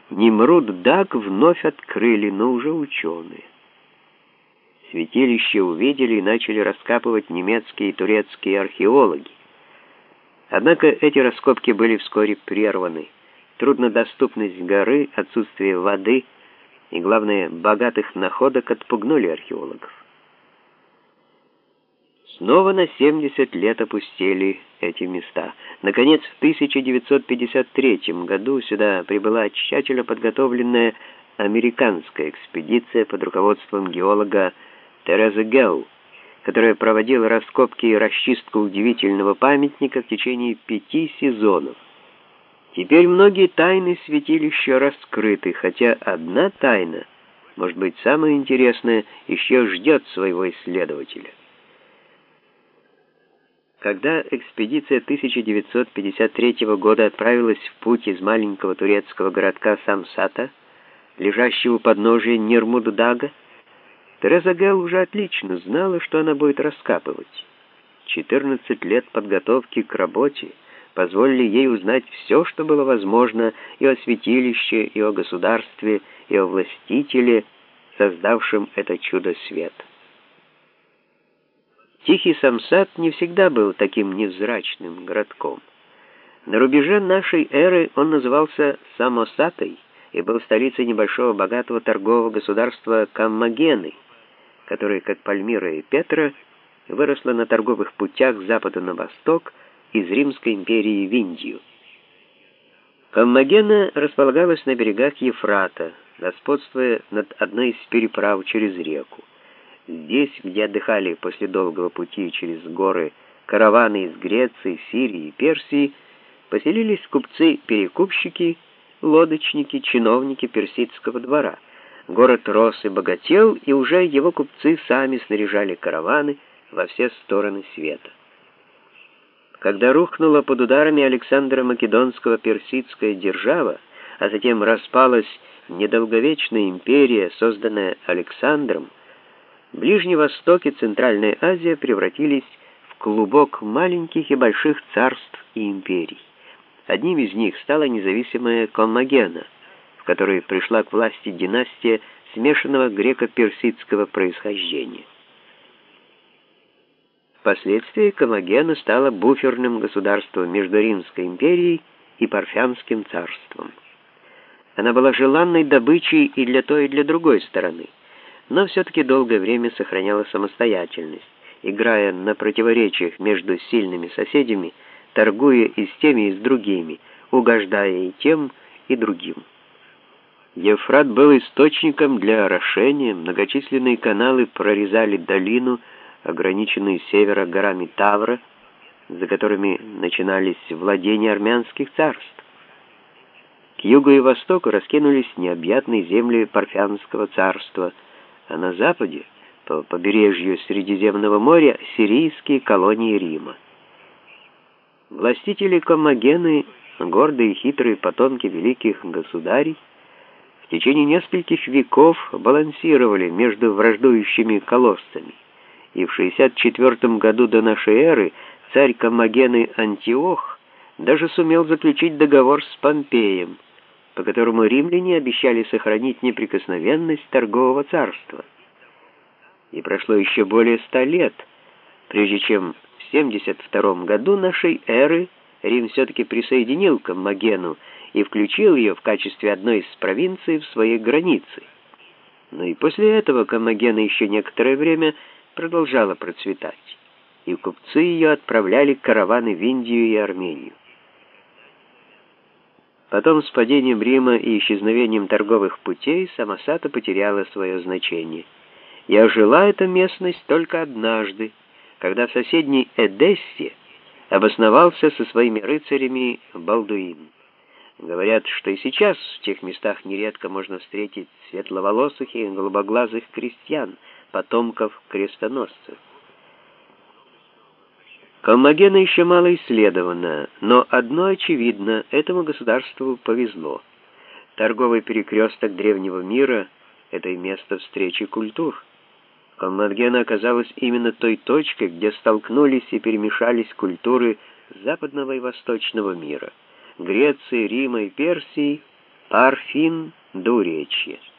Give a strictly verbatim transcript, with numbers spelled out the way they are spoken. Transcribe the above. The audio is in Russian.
Нимруд-Даг вновь открыли, но уже ученые. Святилище увидели и начали раскапывать немецкие и турецкие археологи. Однако эти раскопки были вскоре прерваны. Труднодоступность горы, отсутствие воды и, главное, богатых находок отпугнули археологов. Снова на семьдесят лет опустели эти места. Наконец, в тысяча девятьсот пятьдесят третьем году сюда прибыла тщательно подготовленная американская экспедиция под руководством геолога Терезы Гелл, которая проводила раскопки и расчистку удивительного памятника в течение пяти сезонов. Теперь многие тайны святилища раскрыты, хотя одна тайна, может быть, самая интересная, еще ждет своего исследователя. Когда экспедиция тысяча девятьсот пятьдесят третьего года отправилась в путь из маленького турецкого городка Самсата, лежащего у подножия Нимруд-Дага, Тереза Гелл уже отлично знала, что она будет раскапывать. четырнадцать лет подготовки к работе позволили ей узнать все, что было возможно и о святилище, и о государстве, и о властителе, создавшем это чудо света. Тихий Самсат не всегда был таким невзрачным городком. На рубеже нашей эры он назывался Самосатой и был столицей небольшого богатого торгового государства Коммагены, которое, как Пальмира и Петра, выросло на торговых путях с запада на восток из Римской империи в Индию. Коммагена располагалась на берегах Ефрата, господствуя над одной из переправ через реку. Здесь, где отдыхали после долгого пути через горы караваны из Греции, Сирии и Персии, поселились купцы-перекупщики, лодочники, чиновники персидского двора. Город рос и богател, и уже его купцы сами снаряжали караваны во все стороны света. Когда рухнула под ударами Александра Македонского персидская держава, а затем распалась недолговечная империя, созданная Александром, Ближний Восток и Центральная Азия превратились в клубок маленьких и больших царств и империй. Одним из них стала независимая Коммагена, в которой пришла к власти династия смешанного греко-персидского происхождения. Впоследствии Коммагена стала буферным государством между Римской империей и Парфянским царством. Она была желанной добычей и для той, и для другой стороны, но все-таки долгое время сохраняла самостоятельность, играя на противоречиях между сильными соседями, торгуя и с теми, и с другими, угождая и тем, и другим. Ефрат был источником для орошения, многочисленные каналы прорезали долину, ограниченную с севера горами Тавра, за которыми начинались владения армянских царств. К югу и востоку раскинулись необъятные земли Парфянского царства, а на западе, по побережью Средиземного моря, сирийские колонии Рима. Властители Коммагены, гордые и хитрые потомки великих государей, в течение нескольких веков балансировали между враждующими колоссами, и в шестьдесят четвёртом году до нашей эры царь Коммагены Антиох даже сумел заключить договор с Помпеем, по которому римляне обещали сохранить неприкосновенность торгового царства. И прошло еще более ста лет, прежде чем в семьдесят втором году нашей эры Рим все-таки присоединил Коммагену и включил ее в качестве одной из провинций в своей границы. Но и после этого Коммагена еще некоторое время продолжала процветать, и купцы ее отправляли караваны в Индию и Армению. Потом с падением Рима и исчезновением торговых путей Самосата потеряла свое значение. И ожила эта местность только однажды, когда в соседней Эдессе обосновался со своими рыцарями Балдуин. Говорят, что и сейчас в тех местах нередко можно встретить светловолосых и голубоглазых крестьян, потомков крестоносцев. Коммагена еще мало исследована, но одно очевидно, этому государству повезло. Торговый перекресток древнего мира — это и место встречи культур. Коммагена оказалась именно той точкой, где столкнулись и перемешались культуры западного и восточного мира, Греции, Рима и Персии, Парфин — двуречье.